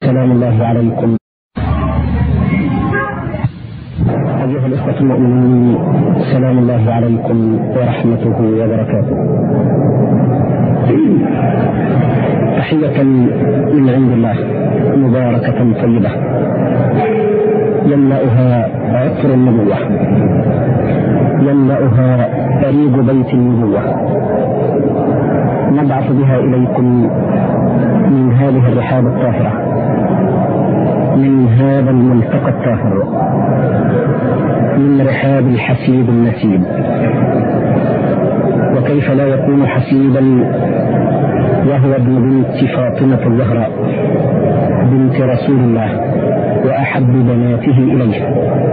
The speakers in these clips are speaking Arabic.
سلام الله عليكم أيها الإخوة المؤمنين، سلام الله عليكم ورحمته وبركاته. تحية من عند الله مباركة طيبة يملأها عطر النبوة، يملأها أريج بيت النبوة، نبعث بها إليكم من هذه الرحاب الطاهرة، من هذا الملتقى الطاهر، من رحاب الحسيب النسيب. وكيف لا يكون حسيبا وهو ابن بنت فاطمة الزهراء بنت رسول الله وأحب بناته إليه؟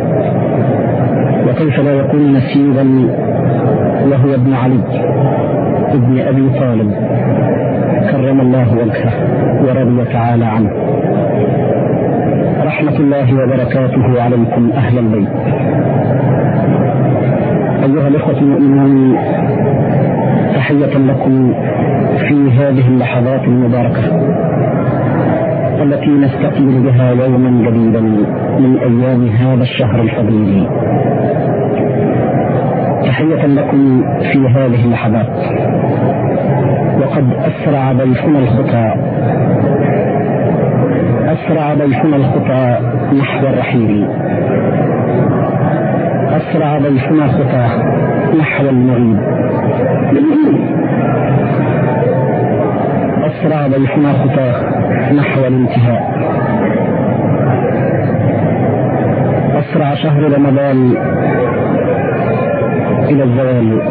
وكيف لا يكون نسيبا وهو ابن علي ابن أبي طالب كرم الله وجهه ورضي تعالى عنه؟ رحمة الله وبركاته عليكم أهل البيت. أيها الإخوة المؤمنون، تحية لكم في هذه اللحظات المباركة التي نستقبل بها يوما جديدا من أيام هذا الشهر الفضيل. تحية لكم في هذه اللحظات وقد أسرع ضيفنا الخطى، أسرع ضيفنا الخطى نحو الرحيل، أسرع ضيفنا الخطى نحو المغيب، أسرع ضيفنا الخطى نحو الانتهاء. أسرع شهر رمضان إلى الزوال،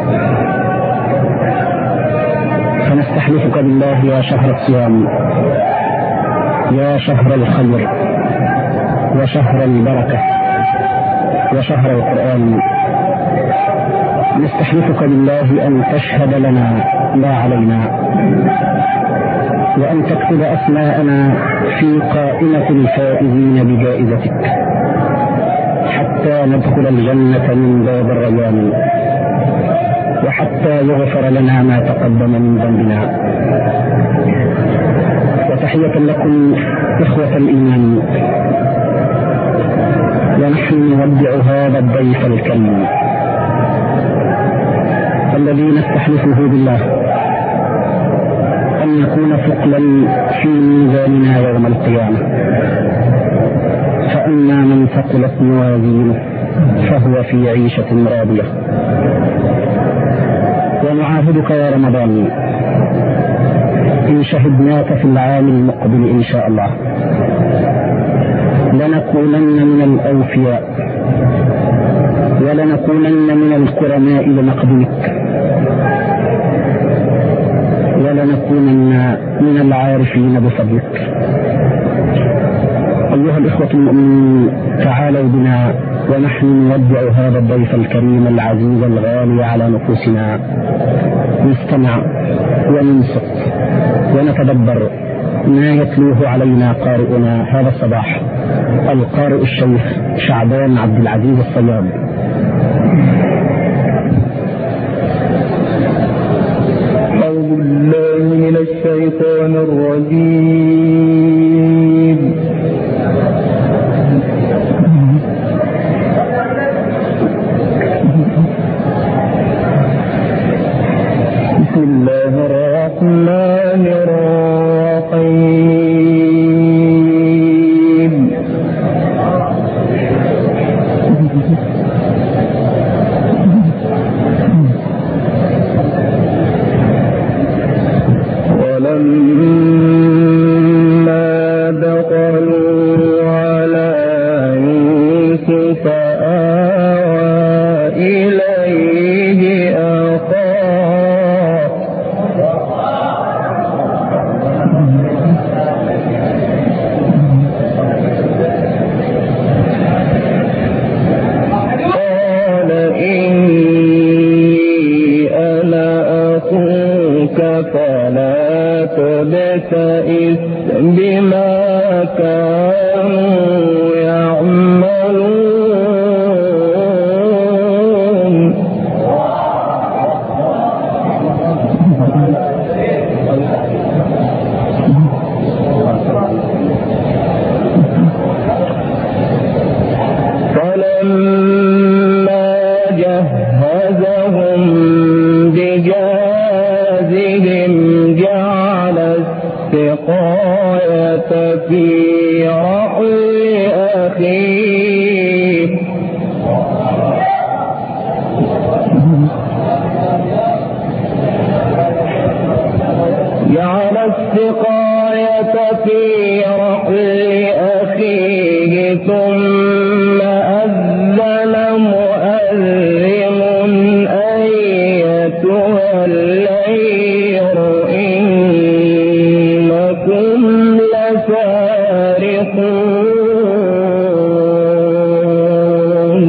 فنستحلفك بالله يا شهر الصيام، يا شهر الخير وشهر البركة وشهر القرآن، نستحلفك بالله أن تشهد لنا لا علينا، وأن تكتب أسماءنا في قائمة الفائزين بجائزتك حتى ندخل الجنة من باب الريان، وحتى يغفر لنا ما تقدم من ذنبنا. وتحية لكم إخوة الإيمان، ونحن نودع هذا الضيف الكريم الذي نستحلفه بالله أن يكون ثقلا في ميزاننا يوم القيامة، فأما من ثقلت موازينه فهو في عيشة راضية. ونعاهدك يا رمضان إن شهدناك في العام المقبل إن شاء الله لنكونن من الأوفياء، ولنكونن من الكرماء لمقدمك، ولنكونن من العارفين بفضلك. أيها الإخوة المؤمنين، تعالوا بنا ونحن نودع هذا الضيف الكريم العزيز الغالي على نفوسنا، نستمع وننصت ونتدبر ما يتلوه علينا قارئنا هذا الصباح، القارئ الشيخ شعبان عبد العزيز الصياد. أعوذ بالله من الشيطان الرجيم. بسم الله الرحمن الرحيم. ولما دخلوا على يوسف آوى إليه أخاه قال إني أنا أخوك فلا تبتئس بما كانوا يعملون. السقاية في رحل أخيه ثم أذن مؤذن أيتها العير إنكم لسارقون.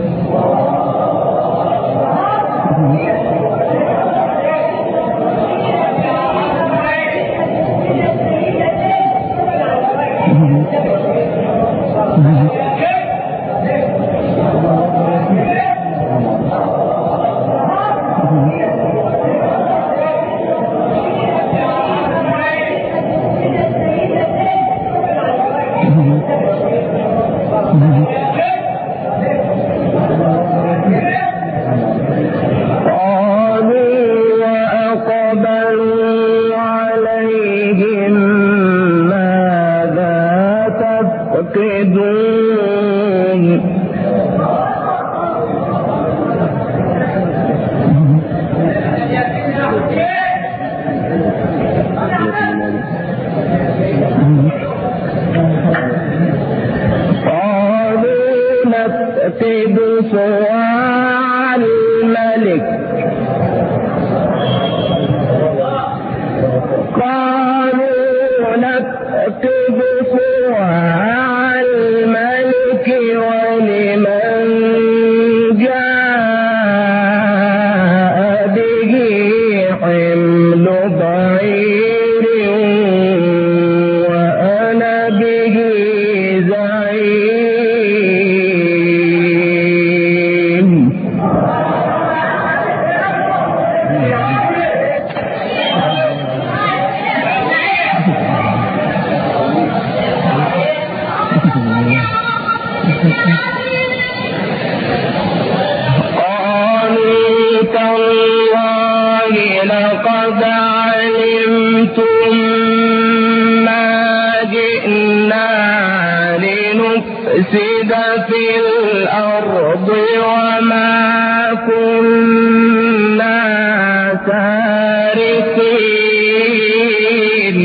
نفقد صواع الملك. قالوا نفقد صواع الملك ولمن جاء به حمل بعير وأنا به زعيم. قالوا تالله لقد علمتم ما جئنا لنفسد في الأرض وما كنا سارقين.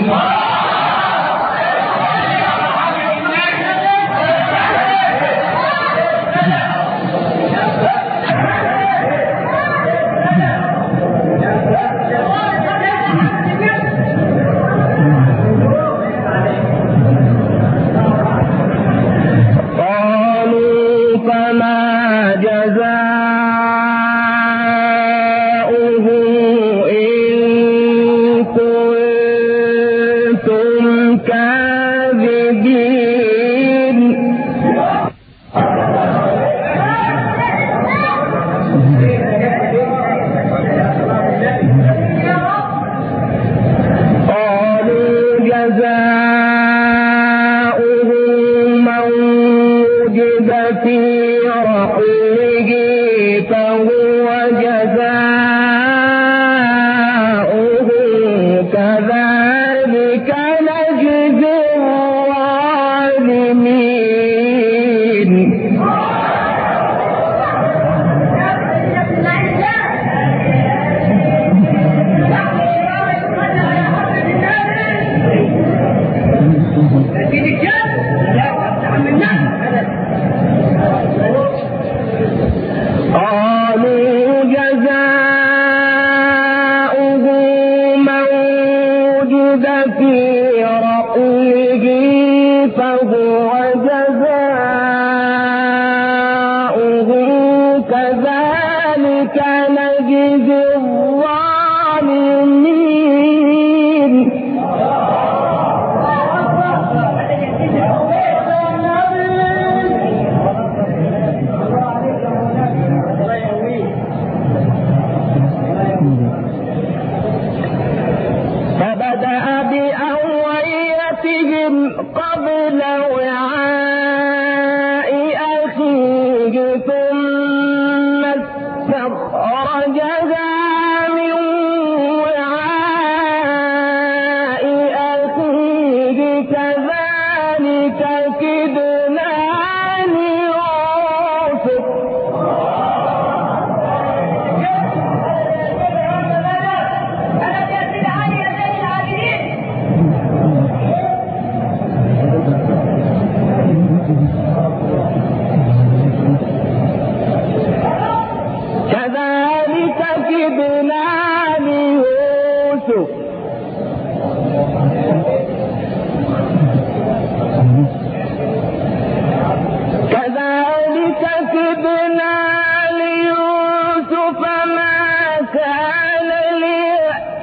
فما جزاؤه إن كنتم كاذبين. قالوا جزاؤه من وجد في رحله فهو جزاؤه كذلك نجزي الظالمين. قالوا جزاؤه من وجد في رحله فهو جزاؤه كذلك نجزي الظالمين. فبدأ بأوعيتهم قبل وعاء أخيه ثم استخرجها من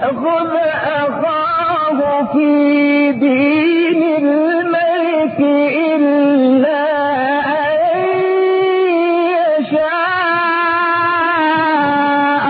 يأخذ أخاه في دين الملك إلا أن يشاء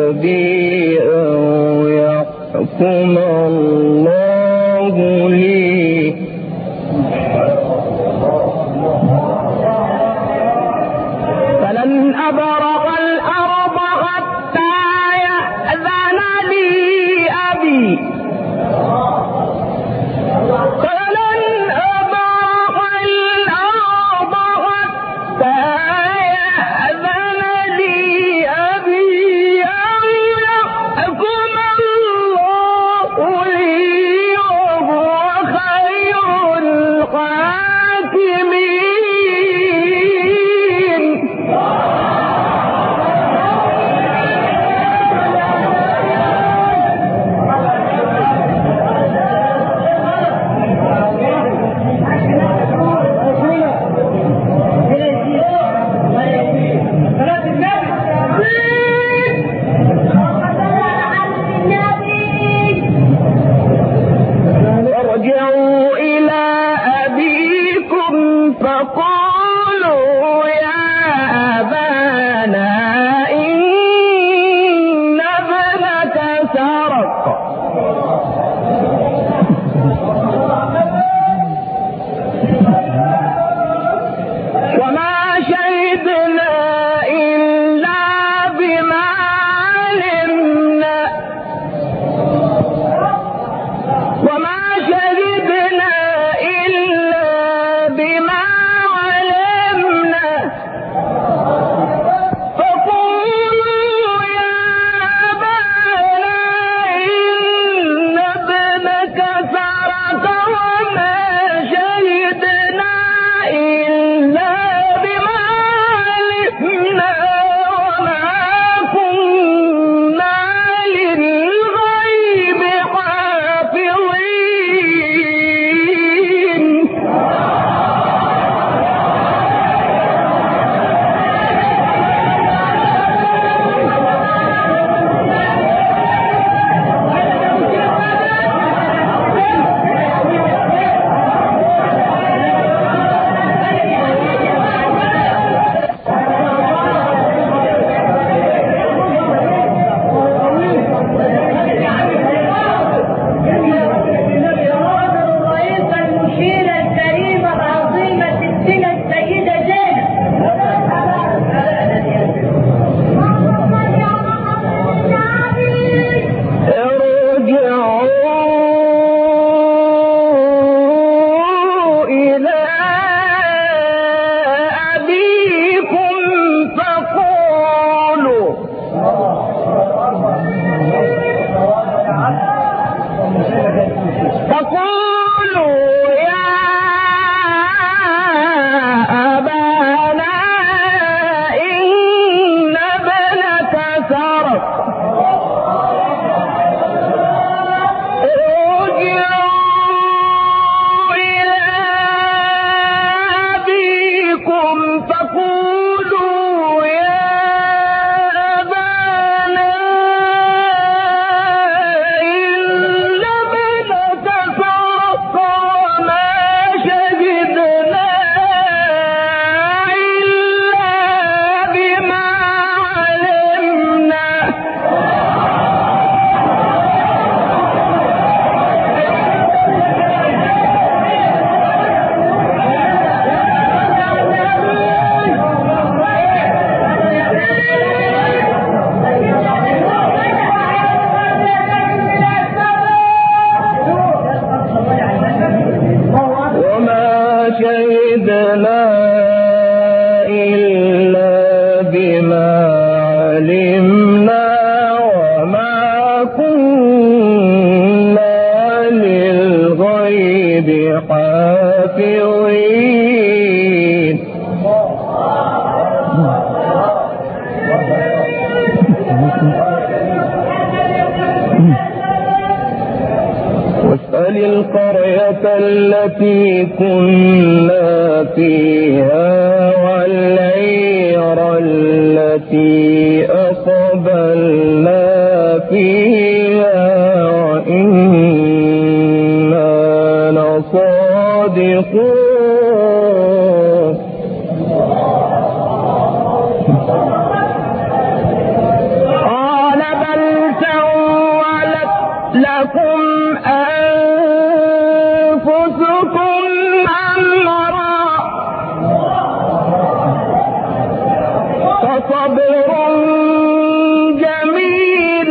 بي أو يحكم الله لي. فلن أبرح الأرض حتى يأذن لي أبي. فلن أبرح الأرض حتى يأذن لي أبي أو يحكم الله لي وهو خير الحاكمين. ارجعوا إلى أبيكم فقولوا يا أبانا إن ابنك سرق. وما شهدنا إلا بما علمنا وما شهدنا إلا بما علمنا. فقولوا يا أبانا إن ابنك سرق وما شهدنا إلا بما علمنا وما كنا للغيب حافظين. الرئيس المشير الكريم العظيمة السنة السيدة زينب. ارجعوا إلى أبيكم فقولوا يا أبانا إن ابنك سرق. ارجعوا إلى أبيكم فقولوا يا أبانا إن ابنك سرق وما شهدنا إلا بما علمنا. وما شهدنا إلا بما علمنا وما كنا للغيب حافظين. واسأل القرية التي كنا فيها والعير التي أقبلنا فيها وإنا لصادقون. قال لكم أنفسكم أمرا فصبر جميل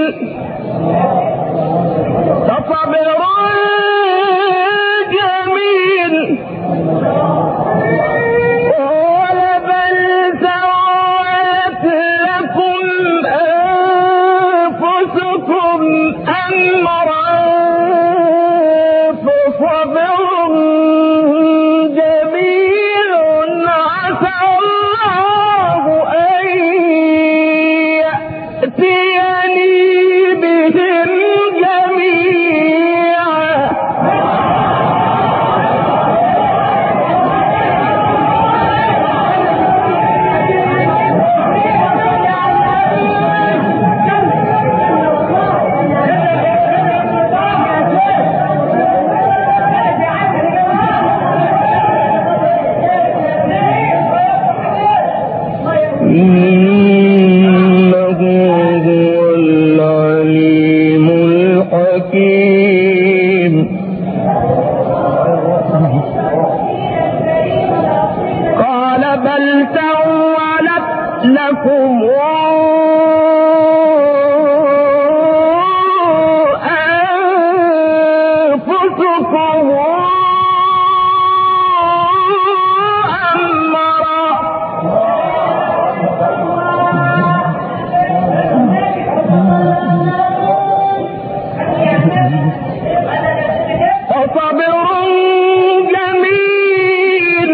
قال بل سولت لكم أنفسكم أمرا فصبر جميل عسى الله أن يأتيني بهم جميعا إنه هو العليم الحكيم. قال بل سولت لكم أنفسكم فصبر جميل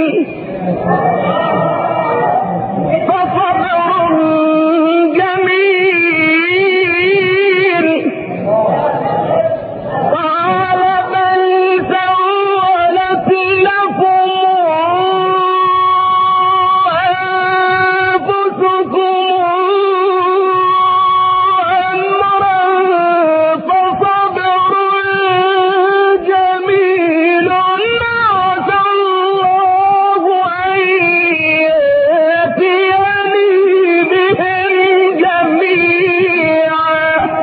قال بل سولت لكم أنفسكم أمرا فصبر جميل عسى الله أن يأتيني بهم جميعا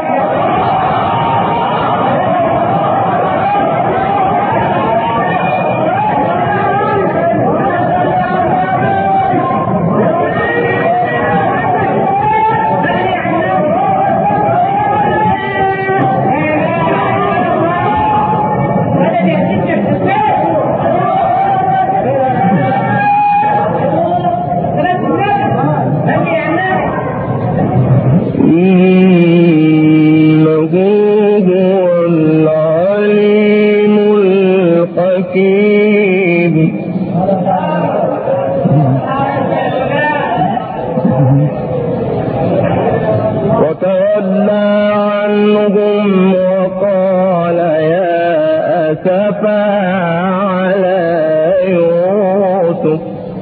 إنه هو العليم الحكيم. وتولى عنهم وقال يا أسفا على يوسف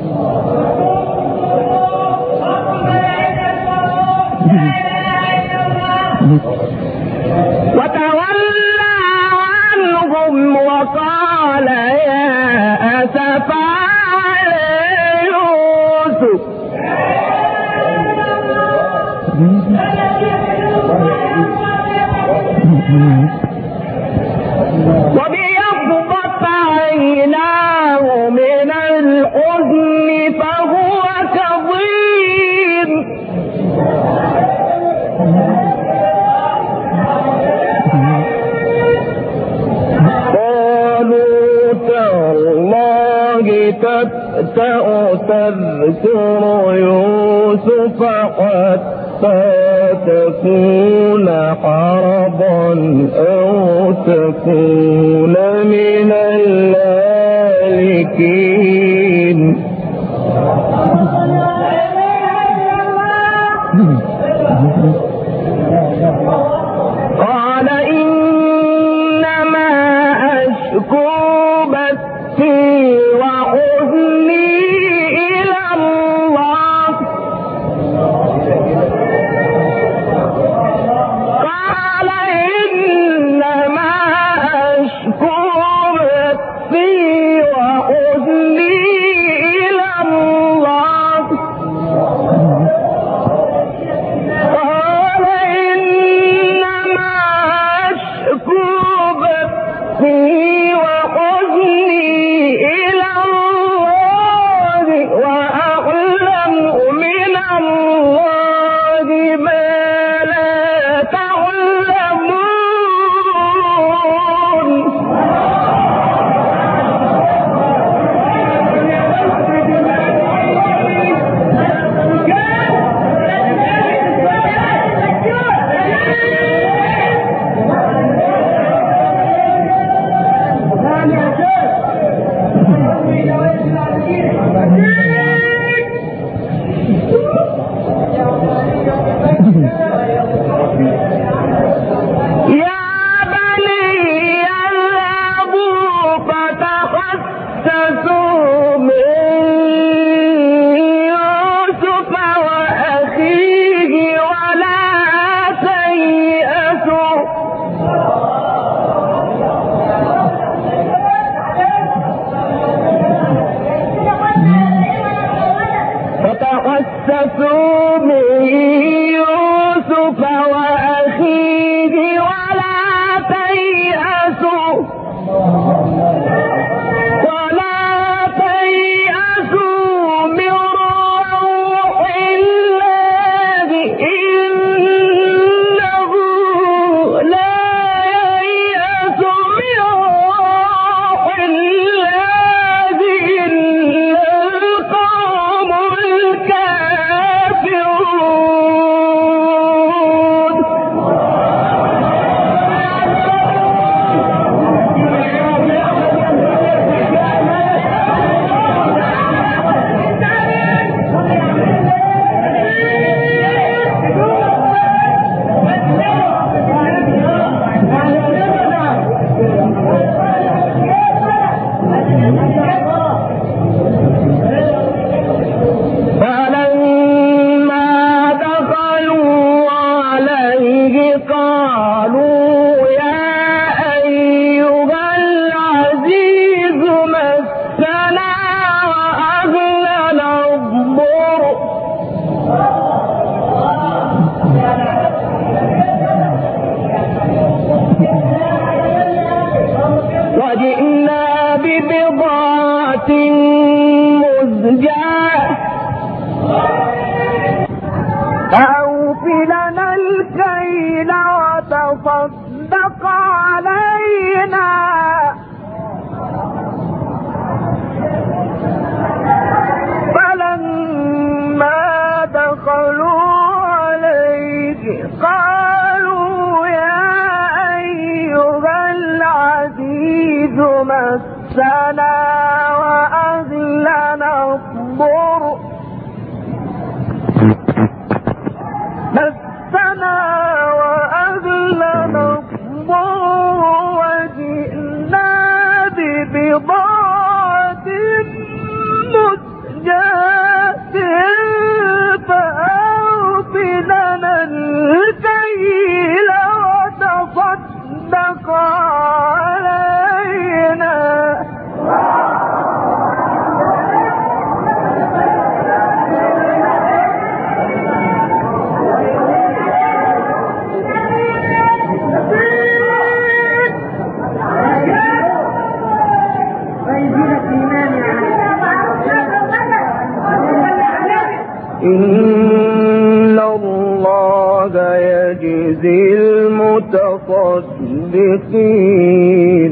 وقال يا أسفا على يوسف وبيضت عيناه من الحزن فهو كظيم قالوا تالله تفتأ تذكر يوسف حتى تكون حرضا أو تكون من الهالكين. قال إنما أشكو بثي وحزني إلى الله. قال إنما أشكو قالوا يا أيها العزيز مسنا وأهلنا الضر وجئنا ببضاعة مزجاة فأوف لنا الكيل وتصدق علينا فلما دخلوا عليه قالوا يا أيها العزيز مسنا وأهلنا الضر وجئنا ببضاعة مزجاة فأوف لنا الكيل وتصدق علينا إن الله يجزي المتصدقين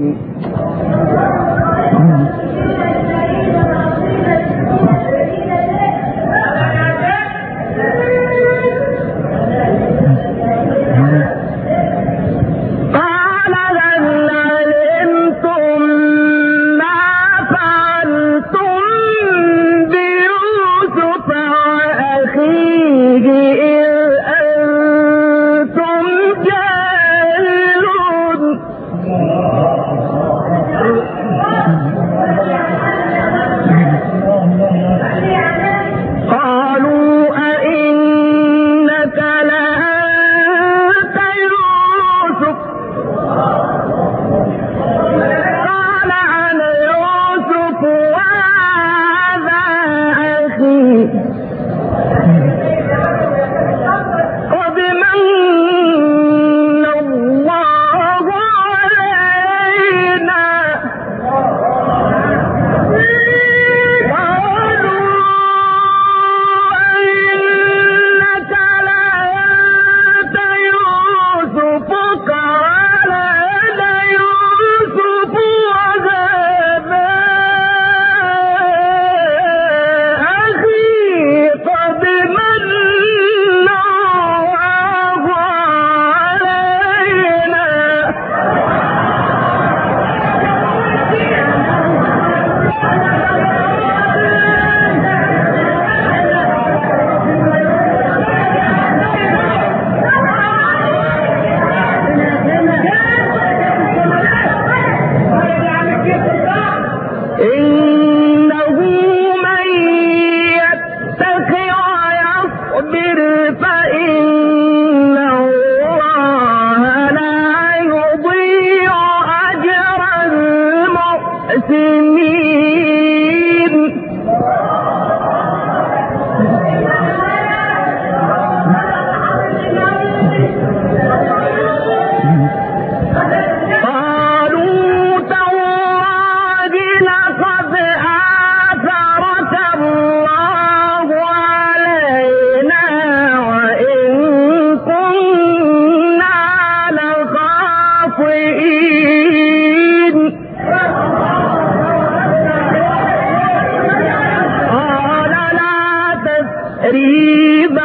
تثريب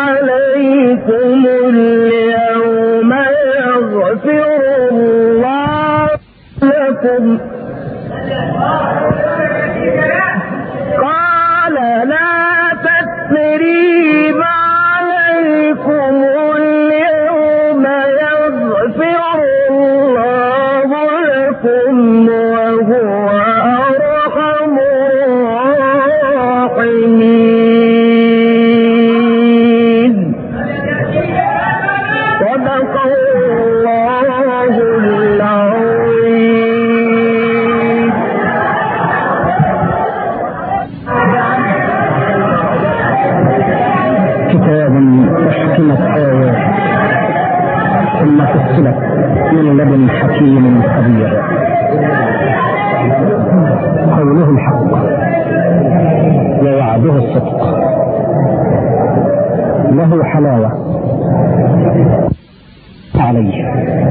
عليكم اليوم يغفر الله لكم قال لا تثريب عليكم اليوم يغفر الله لكم وهو أرحم الراحمين. صدق فصلت من لدن حكيم خبير. قوله الحق ووعده الصدق، له حلاوة عليه،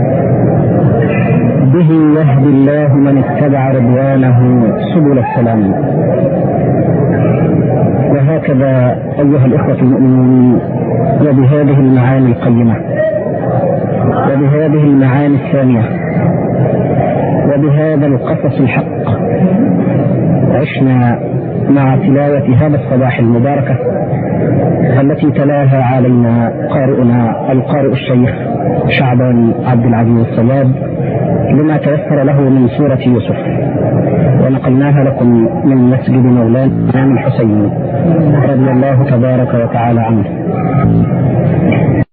به يهدي الله من اتبع رضوانه سبل السلام. وهكذا أيها الإخوة المؤمنون، وبهذه المعاني القيمة وبهذه المعاني الثانية وبهذا القصص الحق عشنا مع تلاوة هذا الصباح المباركة التي تلاها علينا قارئنا القارئ الشيخ شعبان عبد العزيز الصياد لما تيسر له من سورة يوسف، ونقلناها لكم من مسجد مولانا الإمام الحسين رضي الله تبارك وتعالى عنه.